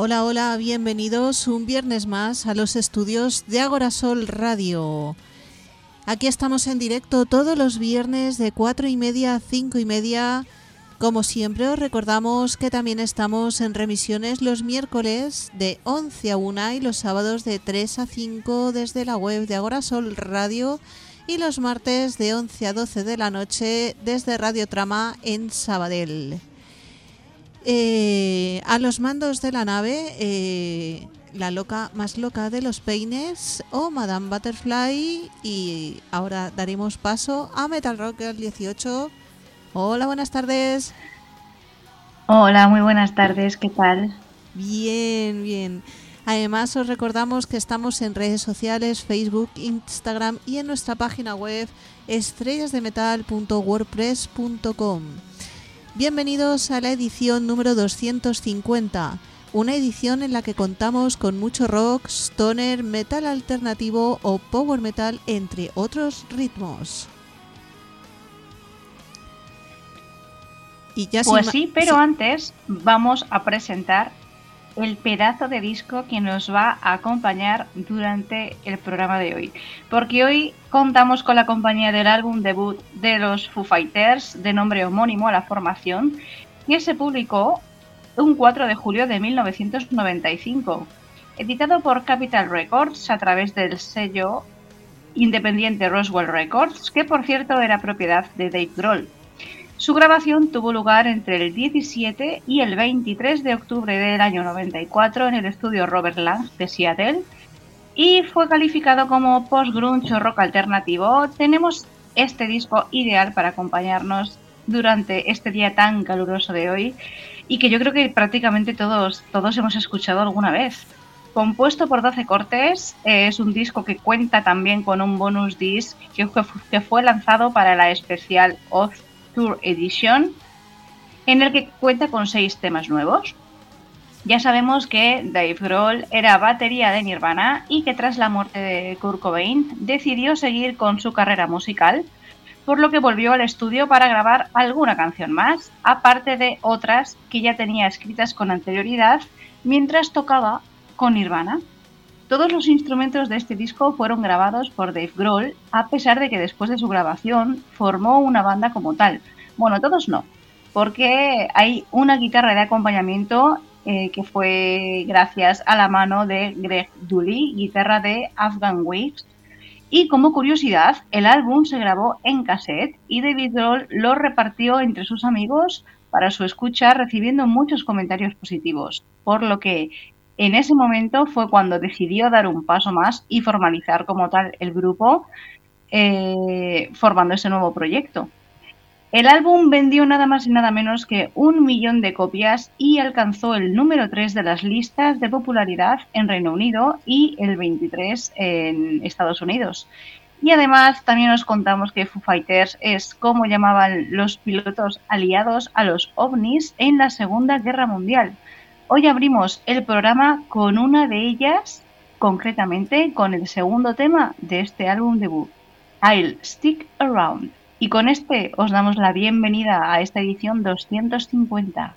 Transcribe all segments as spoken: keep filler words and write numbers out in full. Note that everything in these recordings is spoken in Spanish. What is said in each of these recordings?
Hola, hola, bienvenidos un viernes más a los estudios de Agorasol Radio. Aquí estamos en directo todos los viernes de cuatro y media a cinco y media. Como siempre os recordamos que también estamos en remisiones los miércoles de once a una y los sábados de tres a cinco desde la web de Agorasol Radio y los martes de once a doce de la noche desde Radio Trama en Sabadell. Eh, a los mandos de la nave, eh, la loca más loca de los peines o Madame Butterfly, y ahora daremos paso a Metal Rocker dieciocho. Hola, buenas tardes. Hola, muy buenas tardes, ¿qué tal? Bien, bien. Además os recordamos que estamos en redes sociales, Facebook, Instagram y en nuestra página web estrellas de metal punto wordpress punto com. Bienvenidos a la edición número doscientos cincuenta, una edición en la que contamos con mucho rock, stoner, metal alternativo o power metal, entre otros ritmos. Y ya pues sí, pero sí. Antes vamos a presentar el pedazo de disco que nos va a acompañar durante el programa de hoy, porque hoy contamos con la compañía del álbum debut de los Foo Fighters, de nombre homónimo a la formación, que se publicó un cuatro de julio de mil novecientos noventa y cinco, editado por Capitol Records a través del sello independiente Roswell Records, que por cierto era propiedad de Dave Grohl. Su grabación tuvo lugar entre el diecisiete y el veintitrés de octubre del año noventa y cuatro en el estudio Robert Lang de Seattle y fue calificado como post-grunge o rock alternativo. Tenemos este disco ideal para acompañarnos durante este día tan caluroso de hoy y que yo creo que prácticamente todos, todos hemos escuchado alguna vez. Compuesto por doce cortes, es un disco que cuenta también con un bonus disc que, que fue lanzado para la especial Oz Tour Edition, en el que cuenta con seis temas nuevos. Ya sabemos que Dave Grohl era batería de Nirvana y que tras la muerte de Kurt Cobain decidió seguir con su carrera musical, por lo que volvió al estudio para grabar alguna canción más, aparte de otras que ya tenía escritas con anterioridad mientras tocaba con Nirvana. Todos los instrumentos de este disco fueron grabados por Dave Grohl, a pesar de que después de su grabación formó una banda como tal. Bueno, todos no, porque hay una guitarra de acompañamiento eh, que fue gracias a la mano de Greg Dulli, guitarra de Afghan Wigs. Y como curiosidad, el álbum se grabó en cassette y David Grohl lo repartió entre sus amigos para su escucha, recibiendo muchos comentarios positivos, por lo que en ese momento fue cuando decidió dar un paso más y formalizar como tal el grupo, eh, formando ese nuevo proyecto. El álbum vendió nada más y nada menos que un millón de copias y alcanzó el número tres de las listas de popularidad en Reino Unido y el veintitrés en Estados Unidos. Y además también os contamos que Foo Fighters es como llamaban los pilotos aliados a los ovnis en la Segunda Guerra Mundial. Hoy abrimos el programa con una de ellas, concretamente con el segundo tema de este álbum debut, I'll Stick Around. Y con este os damos la bienvenida a esta edición doscientos cincuenta.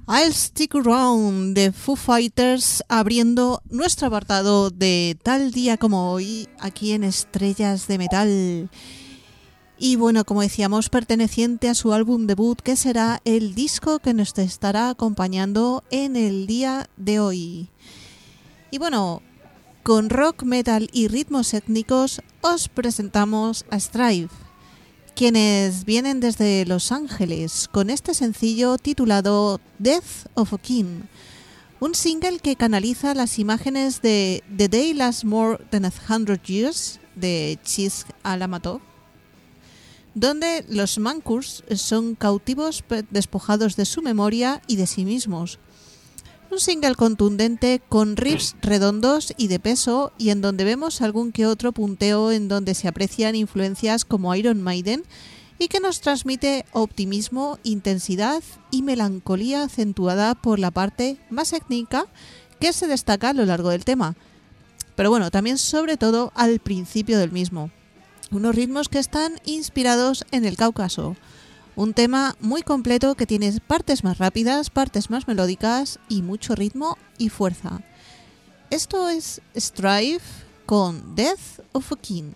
I'll Stick Around de Foo Fighters, abriendo nuestro apartado de tal día como hoy aquí en Estrellas de Metal. Y bueno, como decíamos, perteneciente a su álbum debut, que será el disco que nos estará acompañando en el día de hoy. Y bueno, con rock, metal y ritmos étnicos os presentamos a Strive, quienes vienen desde Los Ángeles con este sencillo titulado Death of a King, un single que canaliza las imágenes de The Day Lasts More Than a Hundred Years de Chizz Alamatov, donde los Mancurs son cautivos despojados de su memoria y de sí mismos. Un single contundente con riffs redondos y de peso, y en donde vemos algún que otro punteo en donde se aprecian influencias como Iron Maiden, y que nos transmite optimismo, intensidad y melancolía acentuada por la parte más étnica que se destaca a lo largo del tema. Pero bueno, también sobre todo al principio del mismo. Unos ritmos que están inspirados en el Cáucaso. Un tema muy completo que tiene partes más rápidas, partes más melódicas y mucho ritmo y fuerza. Esto es Strive con Death of a King.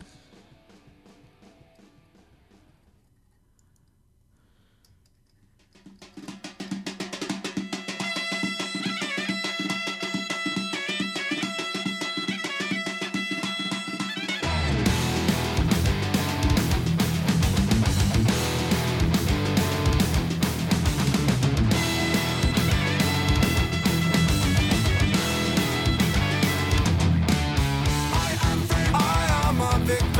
Victim.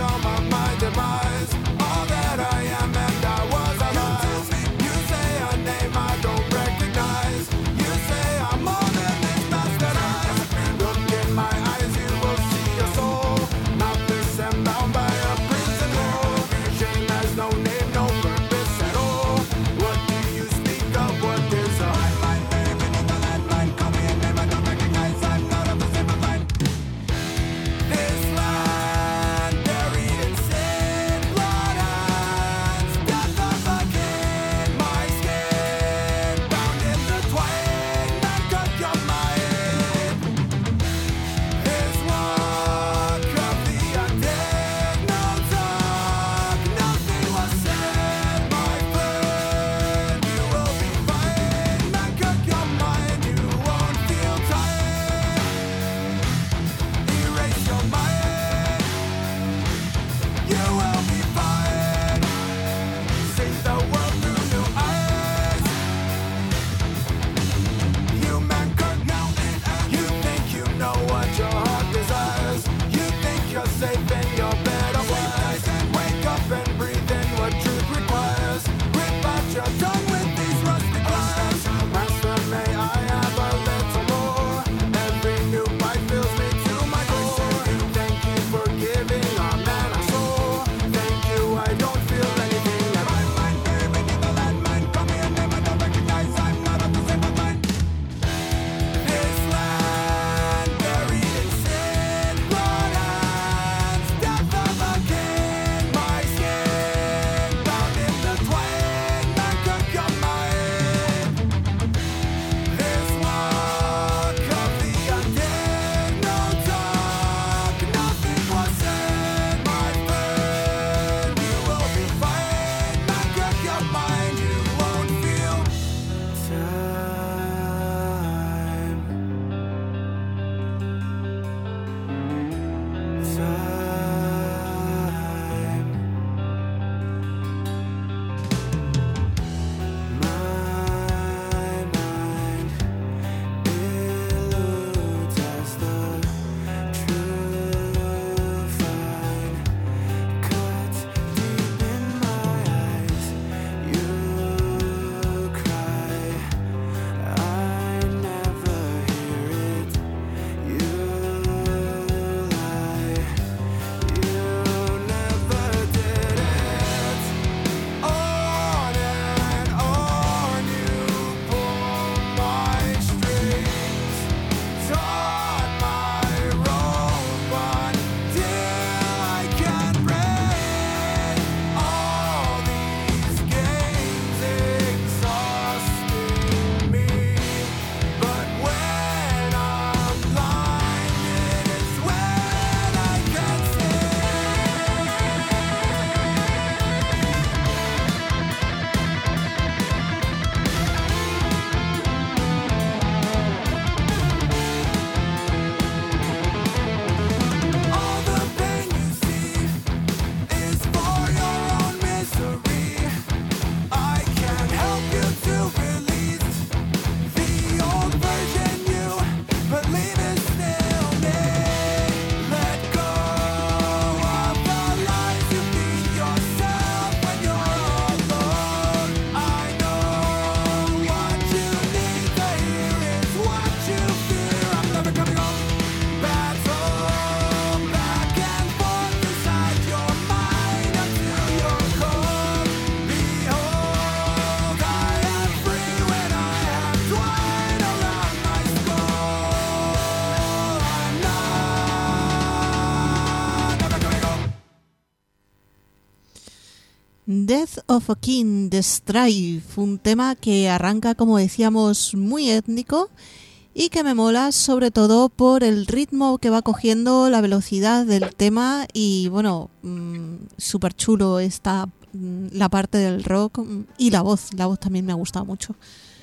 Death of a King de Strife, un tema que arranca, como decíamos, muy étnico y que me mola sobre todo por el ritmo que va cogiendo, la velocidad del tema y bueno, mmm, súper chulo está mmm, la parte del rock y la voz, la voz también me ha gustado mucho.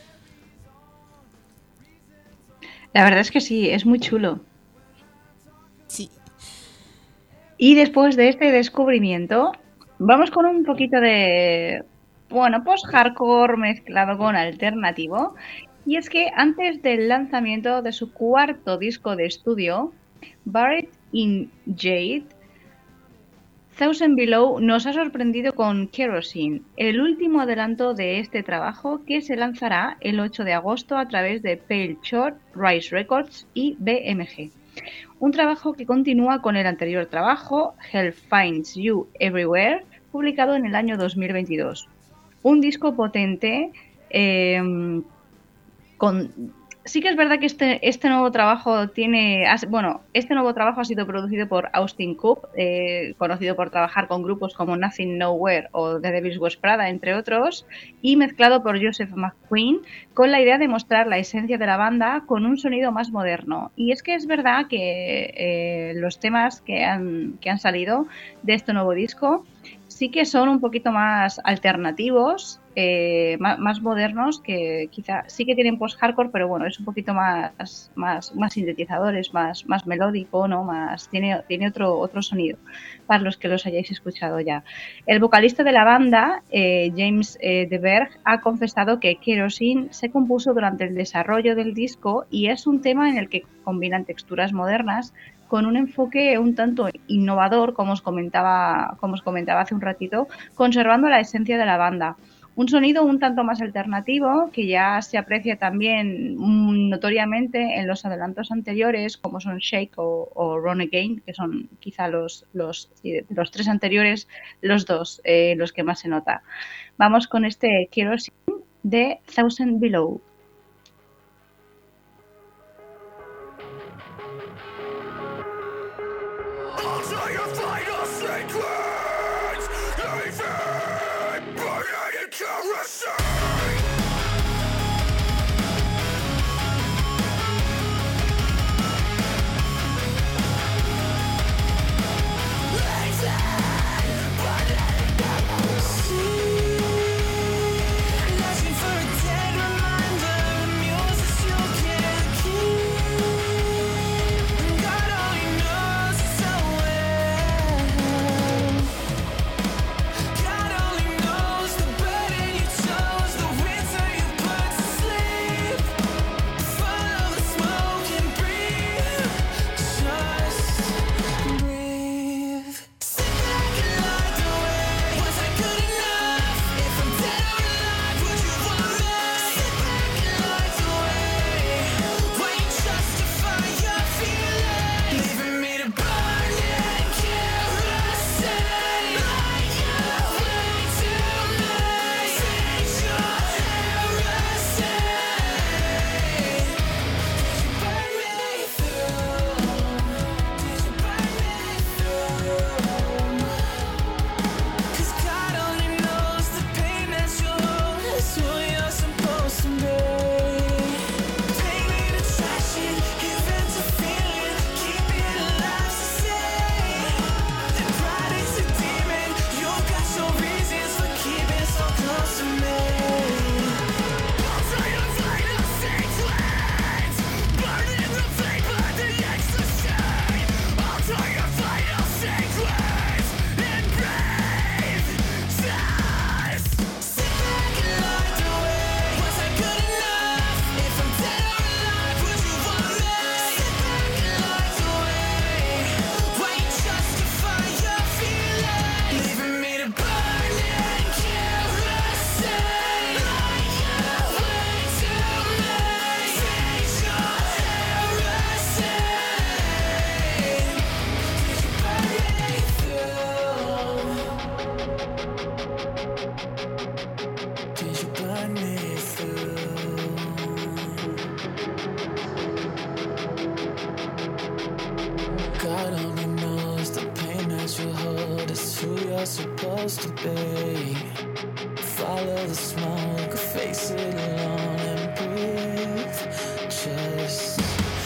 La verdad es que sí, es muy chulo. Sí. Y después de este descubrimiento, vamos con un poquito de, bueno, post-hardcore mezclado con alternativo. Y es que antes del lanzamiento de su cuarto disco de estudio, Buried in Jade, Thousand Below nos ha sorprendido con Kerosene, el último adelanto de este trabajo que se lanzará el ocho de agosto a través de Pale Short, Rise Records y B M G. Un trabajo que continúa con el anterior trabajo, Hell Finds You Everywhere, publicado en el año dos mil veintidós. Un disco potente, eh, con... Sí que es verdad que este, este nuevo trabajo tiene... Bueno, este nuevo trabajo ha sido producido por Austin Coop, eh, conocido por trabajar con grupos como Nothing Nowhere o The Devil's Wears Prada, entre otros, y mezclado por Joseph McQueen, con la idea de mostrar la esencia de la banda con un sonido más moderno. Y es que es verdad que eh, los temas que han, que han salido de este nuevo disco sí que son un poquito más alternativos, eh, más, más modernos, que quizá sí que tienen post-hardcore, pero bueno, es un poquito más, más, más sintetizadores, más, más melódico, ¿no? Más, tiene, tiene otro, otro sonido, para los que los hayáis escuchado ya. El vocalista de la banda, eh, James eh, de Berg, ha confesado que Kerosene se compuso durante el desarrollo del disco y es un tema en el que combinan texturas modernas con un enfoque un tanto innovador, como os comentaba, como os comentaba hace un ratito, conservando la esencia de la banda. Un sonido un tanto más alternativo, que ya se aprecia también notoriamente en los adelantos anteriores, como son Shake o, o Run Again, que son quizá los, los, los tres anteriores, los dos, eh, los que más se nota. Vamos con este Kerosene de Thousand Below. supposed to be. Follow the smoke, face it alone and breathe. Just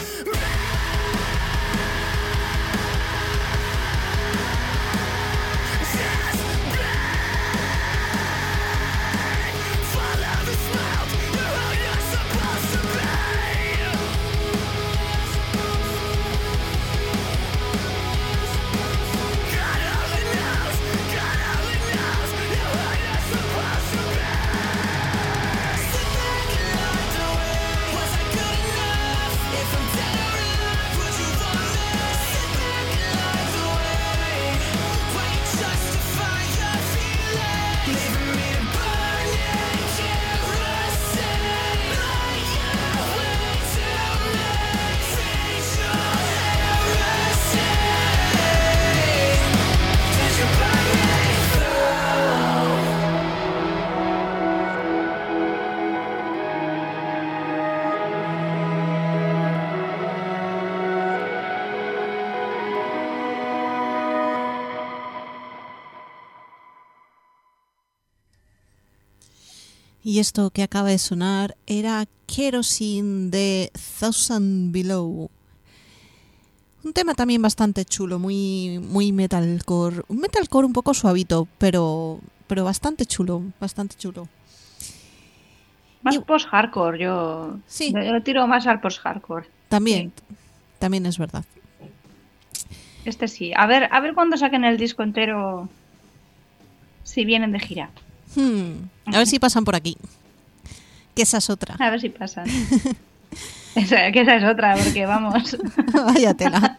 Y esto que acaba de sonar era Kerosene de Thousand Below. Un tema también bastante chulo, muy, muy metalcore. Un metalcore un poco suavito, pero, pero bastante chulo, bastante chulo. Más y... post-hardcore, yo, sí. yo lo tiro más al post-hardcore. También, sí. también es verdad. Este sí. A ver, a ver cuándo saquen el disco entero, si vienen de gira. Hmm, a ver si pasan por aquí. Que esa es otra. A ver si pasan. Esa, que esa es otra, porque vamos. Vaya tela.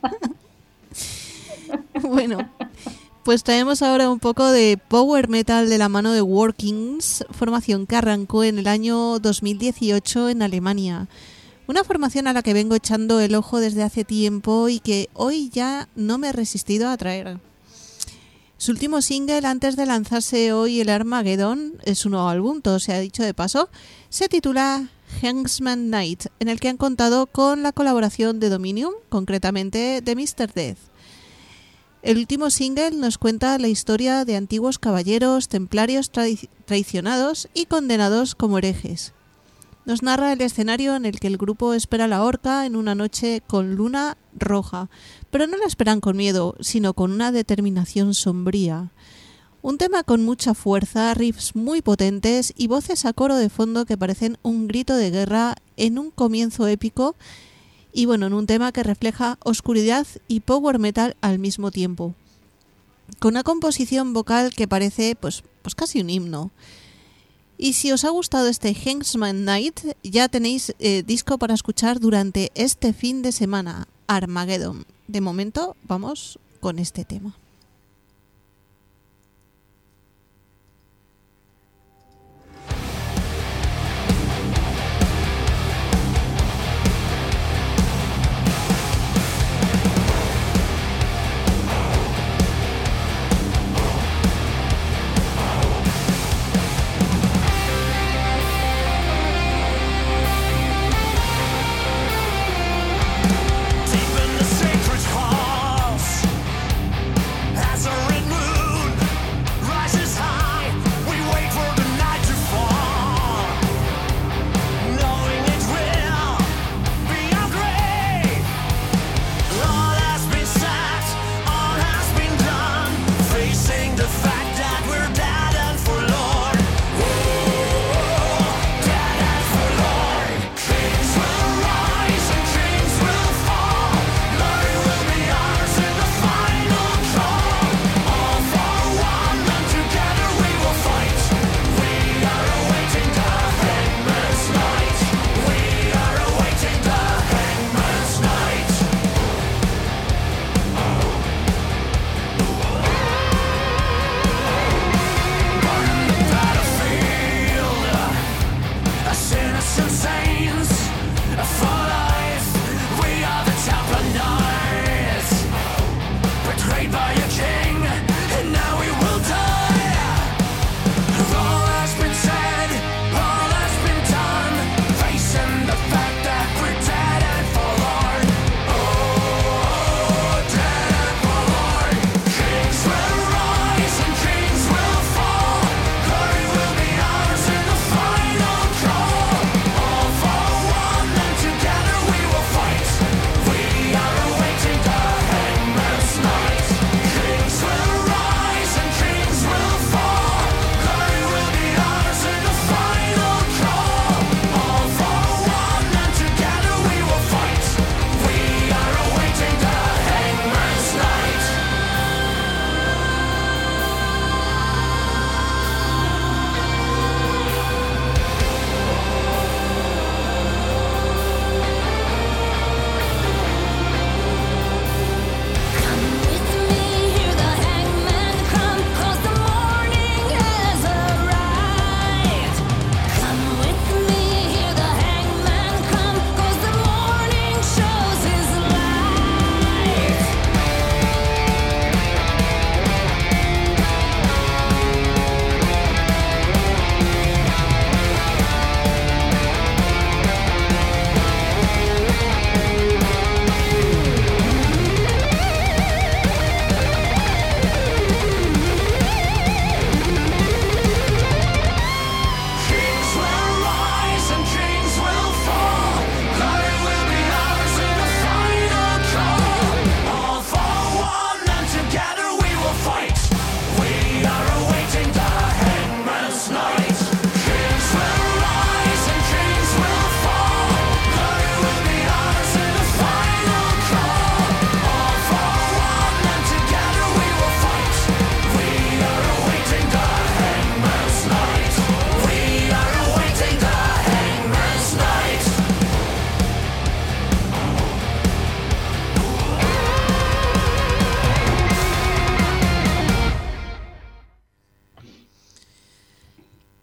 Bueno, pues traemos ahora un poco de power metal de la mano de Workings, formación que arrancó en el año dos mil dieciocho en Alemania. Una formación a la que vengo echando el ojo desde hace tiempo y que hoy ya no me he resistido a traer. Su último single antes de lanzarse hoy, el Armageddon, es un nuevo álbum, todo se ha dicho de paso, se titula Hengsman Night, en el que han contado con la colaboración de Dominium, concretamente de míster Death. El último single nos cuenta la historia de antiguos caballeros templarios traic- traicionados y condenados como herejes. Nos narra el escenario en el que el grupo espera la horca en una noche con luna roja, pero no la esperan con miedo, sino con una determinación sombría. Un tema con mucha fuerza, riffs muy potentes y voces a coro de fondo que parecen un grito de guerra en un comienzo épico y bueno, en un tema que refleja oscuridad y power metal al mismo tiempo. Con una composición vocal que parece pues, pues casi un himno. Y si os ha gustado este Hengsman Night, ya tenéis eh, disco para escuchar durante este fin de semana, Armageddon. De momento, vamos con este tema.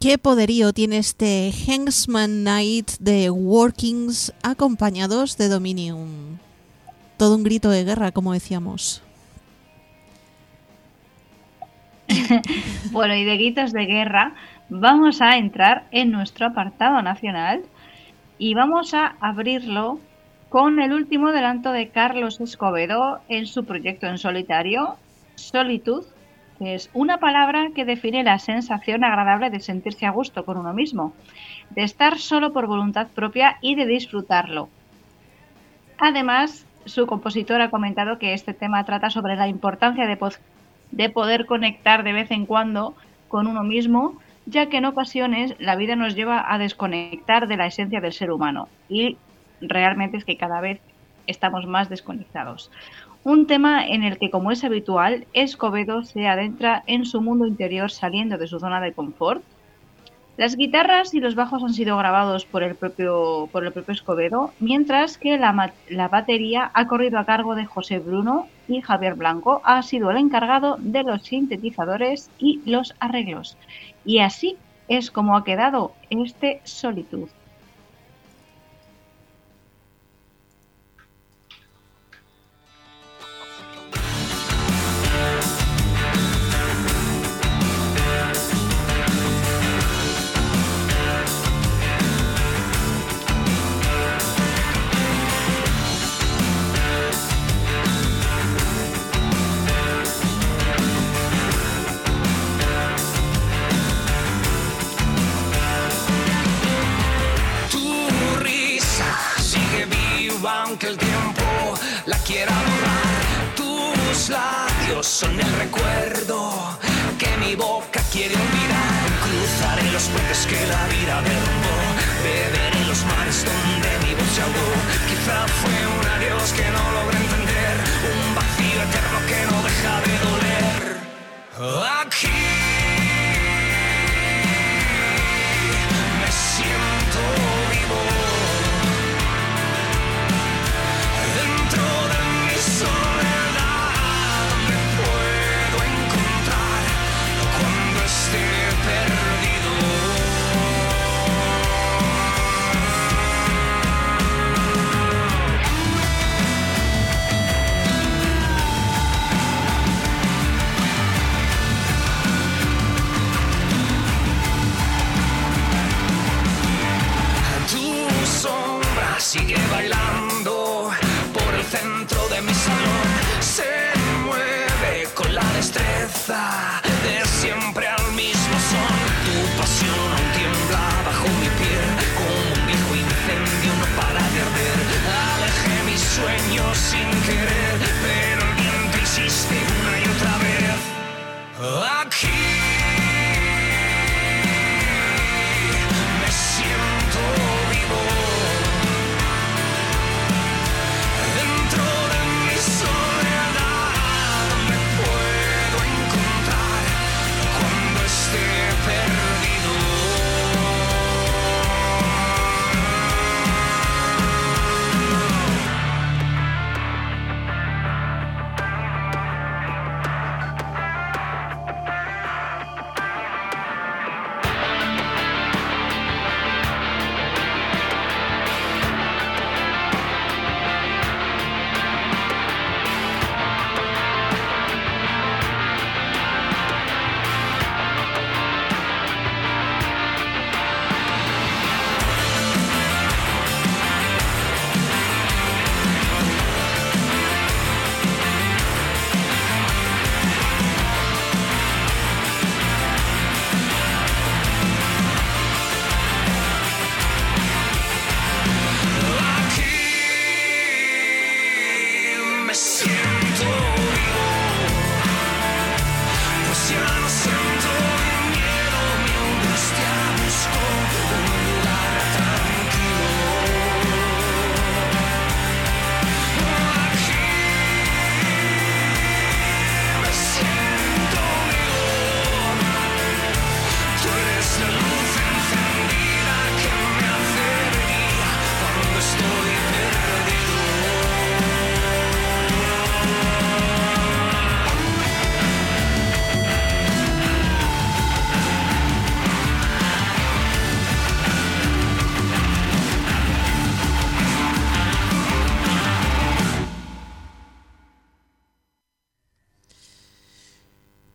¿Qué poderío tiene este Hengsman Knight de Workings acompañados de Dominium? Todo un grito de guerra, como decíamos. Bueno, y de gritos de guerra vamos a entrar en nuestro apartado nacional y vamos a abrirlo con el último adelanto de Carlos Escobedo en su proyecto en solitario, Solitud, que es una palabra que define la sensación agradable de sentirse a gusto con uno mismo, de estar solo por voluntad propia y de disfrutarlo. Además, su compositor ha comentado que este tema trata sobre la importancia de, po- de poder conectar de vez en cuando con uno mismo, ya que en ocasiones la vida nos lleva a desconectar de la esencia del ser humano y realmente es que cada vez estamos más desconectados. Un tema en el que, como es habitual, Escobedo se adentra en su mundo interior saliendo de su zona de confort. Las guitarras y los bajos han sido grabados por el propio, por el propio Escobedo, mientras que la, la batería ha corrido a cargo de José Bruno y Javier Blanco ha sido el encargado de los sintetizadores y los arreglos. Y así es como ha quedado este Solitud. Aunque el tiempo la quiera borrar, tus labios son el recuerdo que mi boca quiere olvidar. Cruzaré los puentes que la vida derrumbó, beberé los mares donde mi voz se ahogó. Quizá fue un adiós que no logré entender, un vacío eterno que no deja de doler. Aquí me siento vivo. Sigue bailando por el centro de mi salón, se mueve con la destreza de siempre al mismo son. Tu pasión aún tiembla bajo mi piel, como un viejo incendio no para de arder. Alejé mis sueños sin querer, pero el viento insiste una y otra vez. Aquí me siento vivo.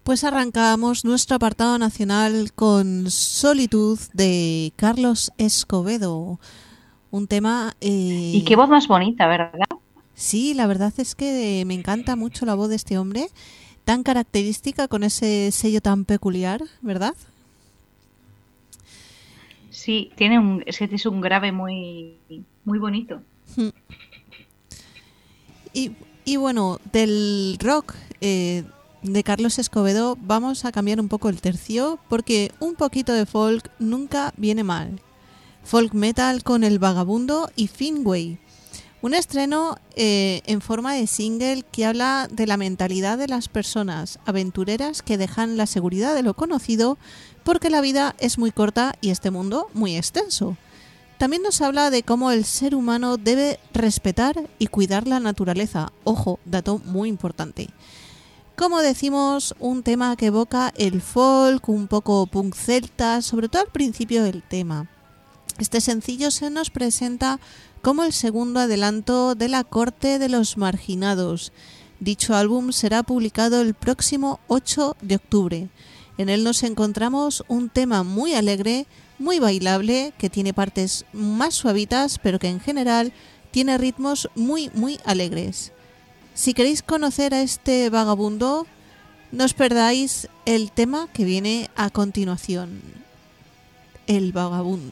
Pues arrancamos nuestro apartado nacional con Solitud de Carlos Escobedo. Un tema... Eh... Y qué voz más bonita, ¿verdad? Sí, la verdad es que me encanta mucho la voz de este hombre, tan característica, con ese sello tan peculiar, ¿verdad? Sí, tiene un, es que es un grave muy, muy bonito. Y, y bueno, del rock eh, de Carlos Escobedo vamos a cambiar un poco el tercio, porque un poquito de folk nunca viene mal. Folk metal con El Vagabundo y Finway. Un estreno eh, en forma de single que habla de la mentalidad de las personas aventureras que dejan la seguridad de lo conocido porque la vida es muy corta y este mundo muy extenso. También nos habla de cómo el ser humano debe respetar y cuidar la naturaleza. Ojo, dato muy importante. Como decimos, un tema que evoca el folk, un poco punk celta, sobre todo al principio del tema. Este sencillo se nos presenta como el segundo adelanto de La Corte de los Marginados. Dicho álbum será publicado el próximo ocho de octubre. En él nos encontramos un tema muy alegre, muy bailable, que tiene partes más suavitas, pero que en general tiene ritmos muy, muy alegres. Si queréis conocer a este vagabundo, no os perdáis el tema que viene a continuación. El Vagabundo.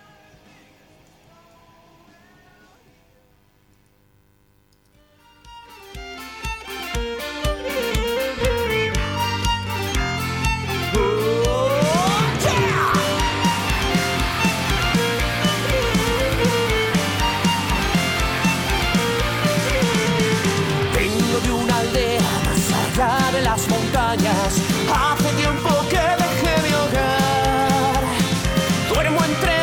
De las montañas, hace tiempo que dejé mi hogar, duermo entre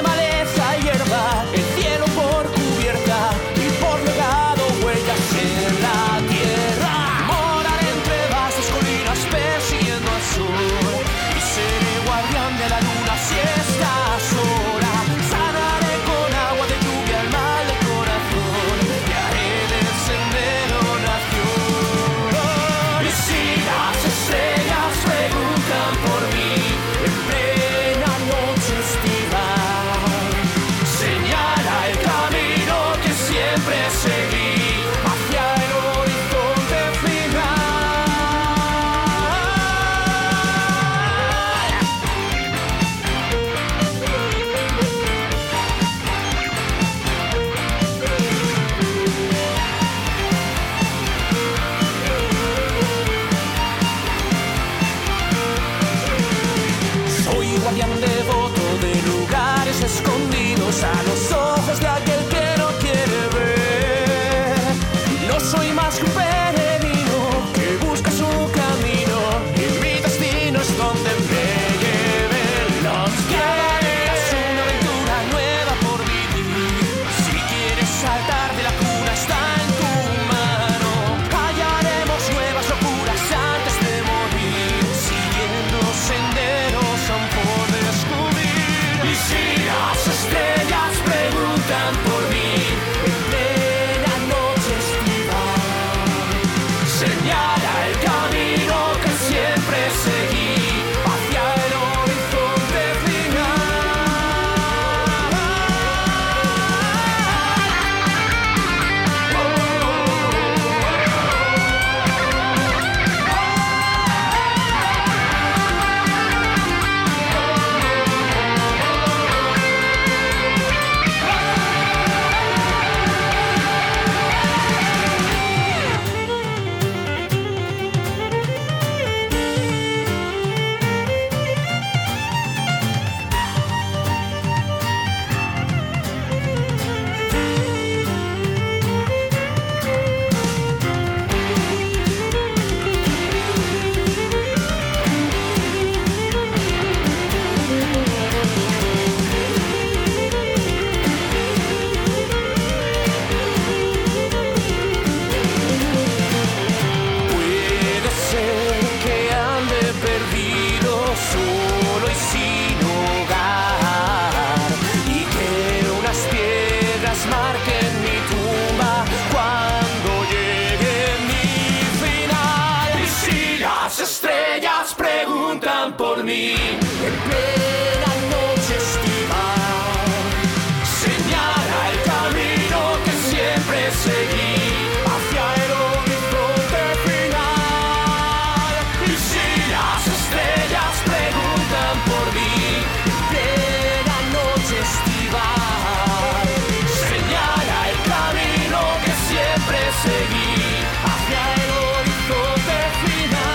mí en plena noche estival. Señala el camino que siempre seguí hacia el horizonte final. Y si las estrellas preguntan por mí en plena noche estival, señala el camino que siempre seguí hacia el horizonte final.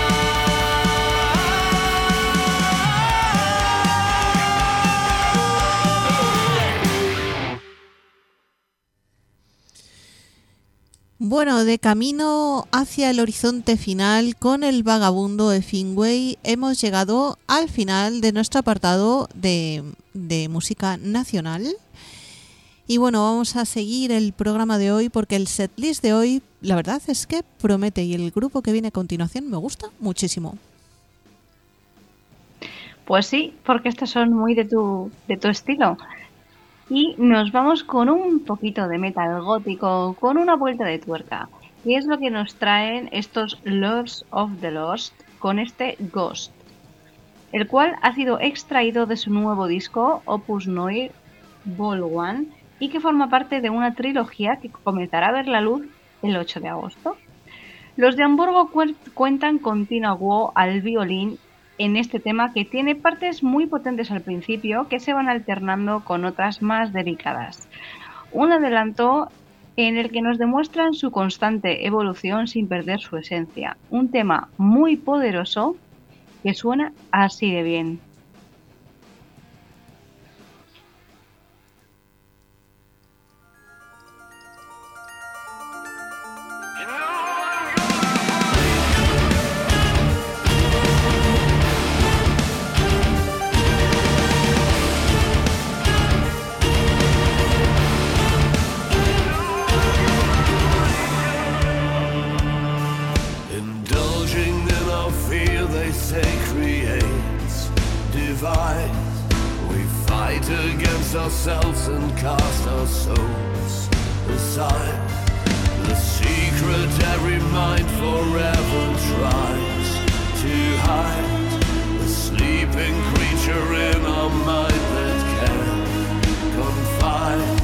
Bueno, de camino hacia el horizonte final con el vagabundo de Finway hemos llegado al final de nuestro apartado de, de música nacional. Y bueno, vamos a seguir el programa de hoy porque el setlist de hoy, la verdad es que promete, y el grupo que viene a continuación me gusta muchísimo. Pues sí, porque estos son muy de tu, de tu estilo. Y nos vamos con un poquito de metal gótico, con una vuelta de tuerca. Y es lo que nos traen estos Lords of the Lost con este Ghost, el cual ha sido extraído de su nuevo disco Opus Noir Vol uno y que forma parte de una trilogía que comenzará a ver la luz el ocho de agosto. Los de Hamburgo cu- cuentan con Tina Guo al violín en este tema, que tiene partes muy potentes al principio que se van alternando con otras más delicadas. Un adelanto en el que nos demuestran su constante evolución sin perder su esencia. Un tema muy poderoso que suena así de bien. Ourselves and cast our souls aside. The secret every mind forever tries to hide. The sleeping creature in our mind that can confide.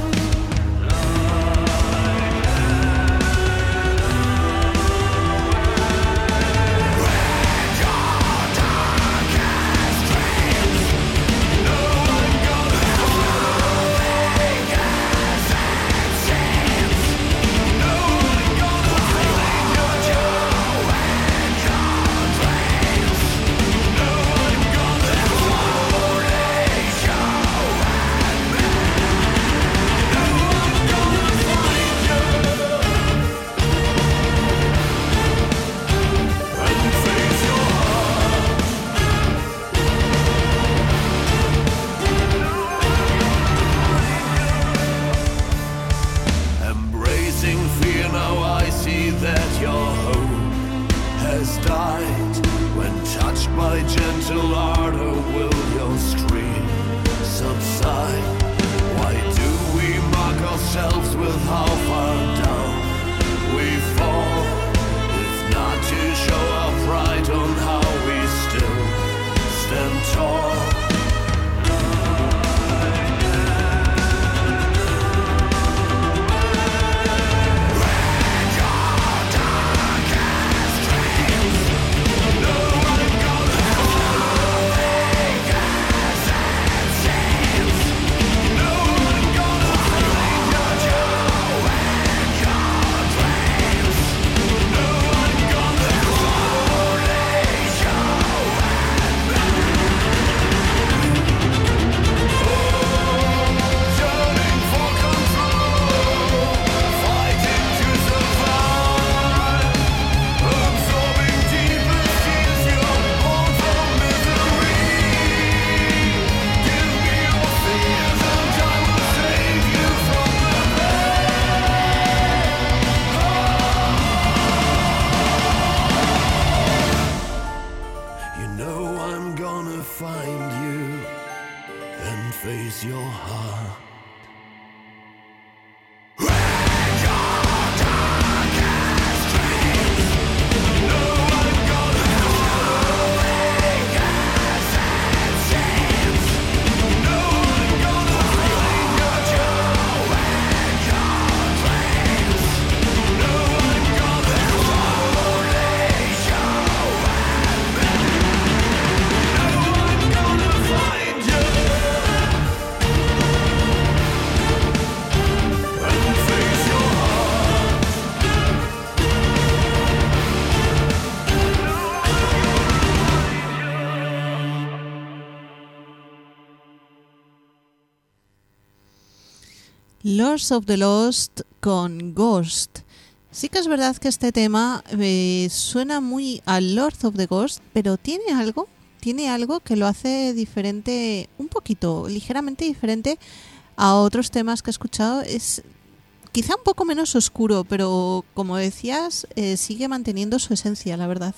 Lords of the Lost con Ghost. Sí que es verdad que este tema eh, suena muy a Lords of the Ghost, pero tiene algo, tiene algo que lo hace diferente, un poquito, ligeramente diferente a otros temas que he escuchado. Es quizá un poco menos oscuro, pero como decías, eh, sigue manteniendo su esencia, la verdad.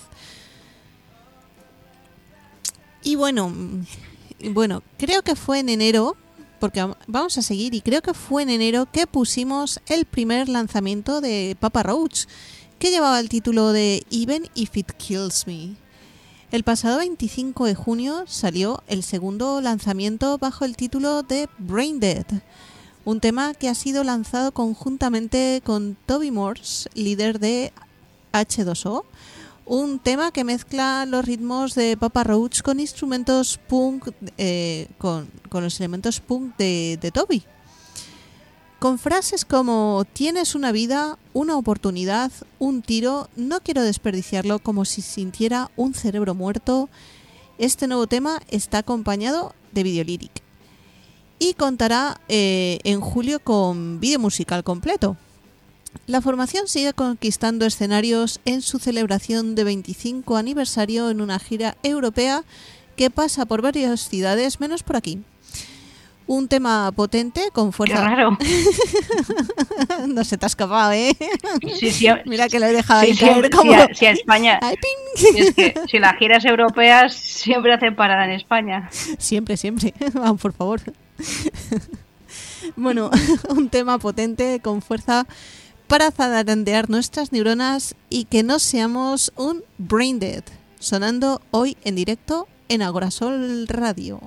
Y bueno, bueno, creo que fue en enero, porque vamos a seguir, y creo que fue en enero que pusimos el primer lanzamiento de Papa Roach, que llevaba el título de Even If It Kills Me. El pasado veinticinco de junio salió el segundo lanzamiento bajo el título de Brain Dead, un tema que ha sido lanzado conjuntamente con Toby Morse, líder de hache dos o, un tema que mezcla los ritmos de Papa Roach con instrumentos punk, eh, con, con los elementos punk de, de Toby. Con frases como tienes una vida, una oportunidad, un tiro, no quiero desperdiciarlo, como si sintiera un cerebro muerto. Este nuevo tema está acompañado de videolíric y contará eh, en julio con vídeo musical completo. La formación sigue conquistando escenarios en su celebración de veinticinco aniversario en una gira europea que pasa por varias ciudades, menos por aquí. Un tema potente, con fuerza... ¡Qué raro! No se te ha escapado, ¿eh? Sí, sí, mira que lo he dejado sí, ahí caer sí, como... Si a, si a España... Ay, es que si las giras europeas siempre hacen parada en España. Siempre, siempre. Vamos, por favor. Bueno, un tema potente, con fuerza, para zarandear nuestras neuronas y que no seamos un brain dead, sonando hoy en directo en Agorasol Radio.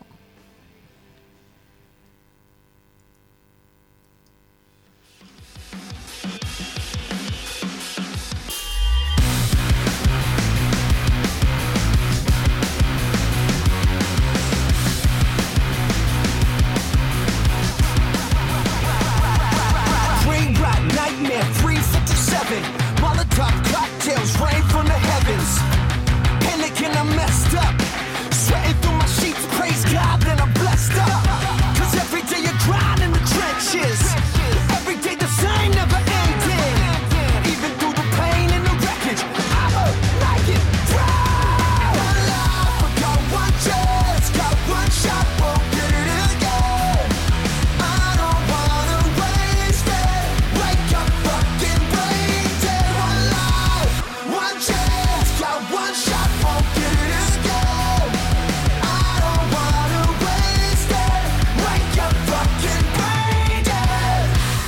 Molotov cocktails rain from the heavens. Panicking, I'm messed up. Sweating through my sheets, praise God, then I'm blessed up. Cause every day you grind in the trenches. Every day the same, never ending. Even through the pain and the wreckage, I'ma like it proud. One life, I got one chance, got one shot, won't get it again. I don't wanna waste it. Wake up, fucking brain dead. One life, one chance, got one shot, won't get it again. I don't wanna waste it. Wake up, fucking brain dead.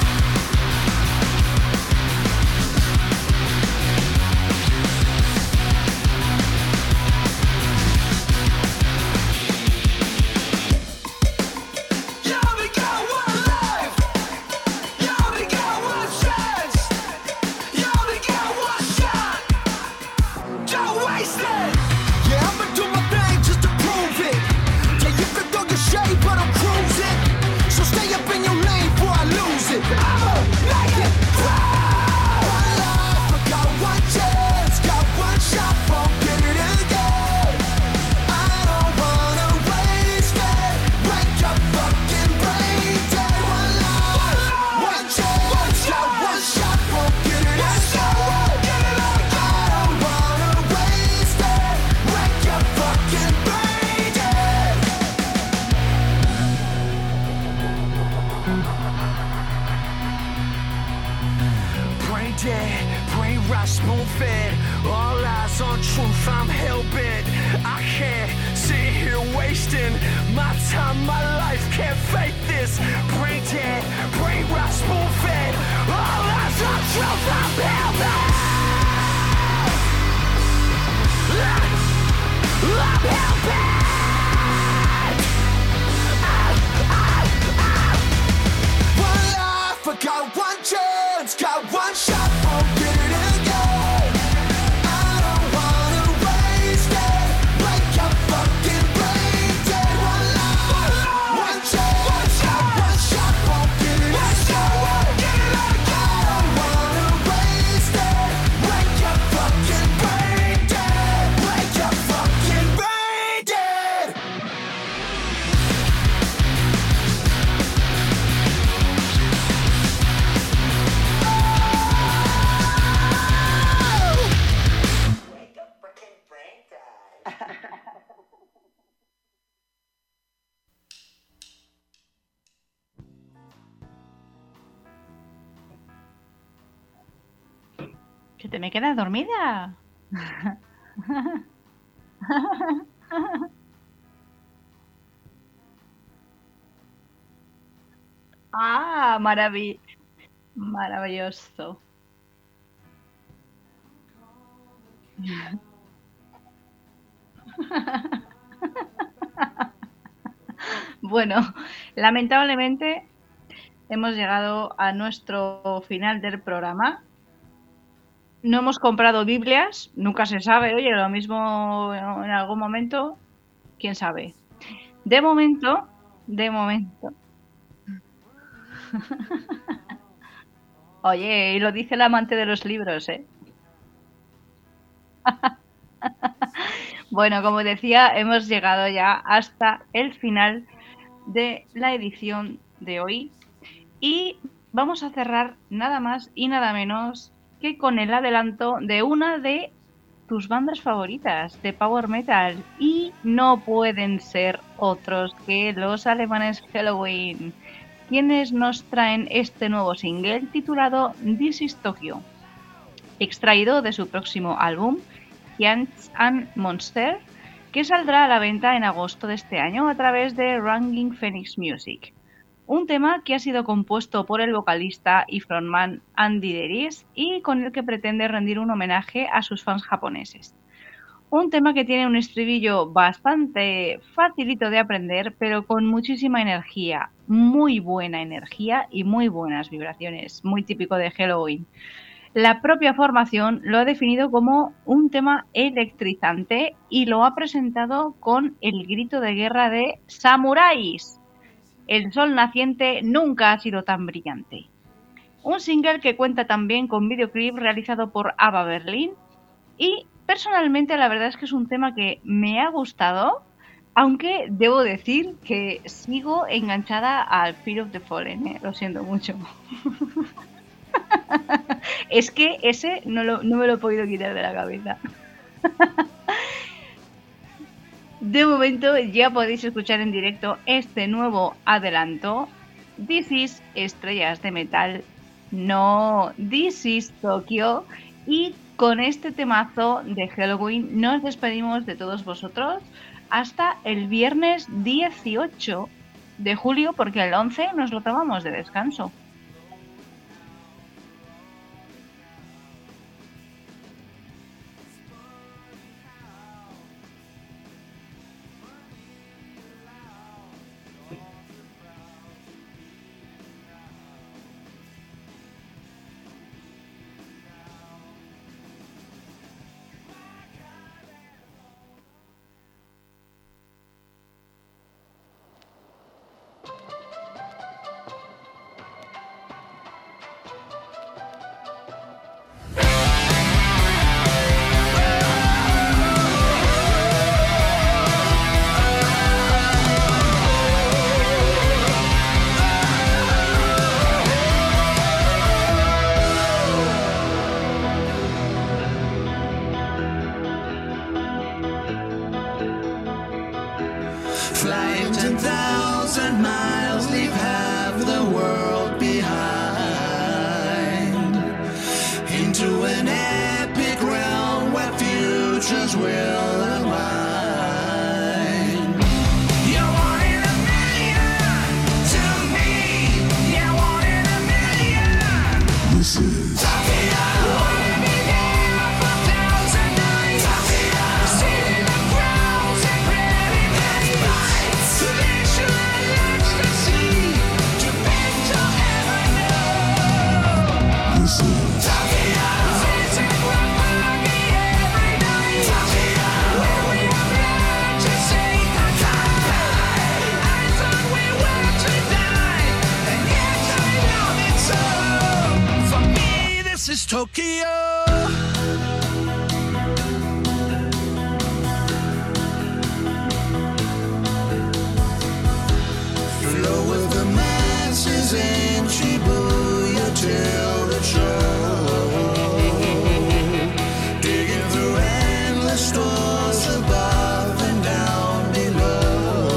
You only got one life. You only got one chance. You only got one shot. Don't waste it. Yeah, I'ma do my thing just to prove it. Yeah, you can throw your shade, but I'm cruising. So stay up in your lane before I lose it. I'ma make it proud. One life, I got one chance, got one shot, won't get it again. I don't wanna waste it. Wake up, fucking brain dead. One life, one chance, got one shot, won't get it again. I don't wanna waste it. Wake up, fucking brain dead. Brain dead, brain rot, spoon fed. All eyes on truth, I'm hell bent. I can't sit here wasting my time, my life. Can't fake this. Brain dead, brain rot, spoon fed. All eyes on truth, I'm hell bent. I'm hell bent. One life, I got one chance, got one shot, won't get it again. I don't wanna waste it. Wake up, fucking brain dead. One life, one chance, got one shot, won't get it again. I don't wanna waste it. ¿Se te me queda dormida? Ah, marav- maravilloso. Bueno, lamentablemente hemos llegado a nuestro final del programa. No hemos comprado Biblias, nunca se sabe, oye, lo mismo en algún momento, quién sabe. De momento, de momento. Oye, y lo dice el amante de los libros, ¿eh? Bueno, como decía, hemos llegado ya hasta el final de la edición de hoy y vamos a cerrar nada más y nada menos que con el adelanto de una de tus bandas favoritas de Power Metal, y no pueden ser otros que los alemanes Helloween, quienes nos traen este nuevo single titulado This is Tokyo, extraído de su próximo álbum Giants and Monster, que saldrá a la venta en agosto de este año a través de Raging Phoenix Music. Un tema que ha sido compuesto por el vocalista y frontman Andy Deris y con el que pretende rendir un homenaje a sus fans japoneses. Un tema que tiene un estribillo bastante facilito de aprender, pero con muchísima energía, muy buena energía y muy buenas vibraciones, muy típico de Helloween. La propia formación lo ha definido como un tema electrizante y lo ha presentado con el grito de guerra de ¡Samuráis! El sol naciente nunca ha sido tan brillante. Un single que cuenta también con videoclip realizado por Ava Berlin y personalmente la verdad es que es un tema que me ha gustado, aunque debo decir que sigo enganchada al Fear of the Fallen, ¿eh? Lo siento mucho. Es que ese no, lo, no me lo he podido quitar de la cabeza. De momento ya podéis escuchar en directo este nuevo adelanto. This is Estrellas de Metal, no This is Tokyo. Y con este temazo de Helloween nos despedimos de todos vosotros hasta el viernes dieciocho de julio, porque el once nos lo tomamos de descanso. Flying ten thousand miles, leave half the world behind, into an epic realm where futures will align. You're one in a million to me, you're one in a million. This is Tokyo. Flow with the masses in Shibuya till the show, digging through endless stores above and down below.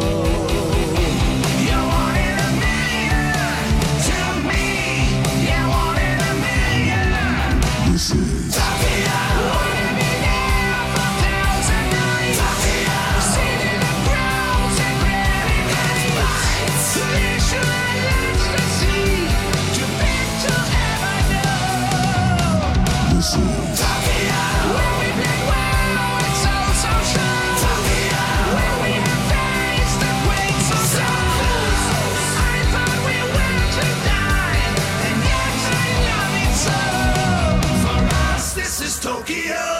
You're one in a million to me, you're one in a million. This is Tokyo.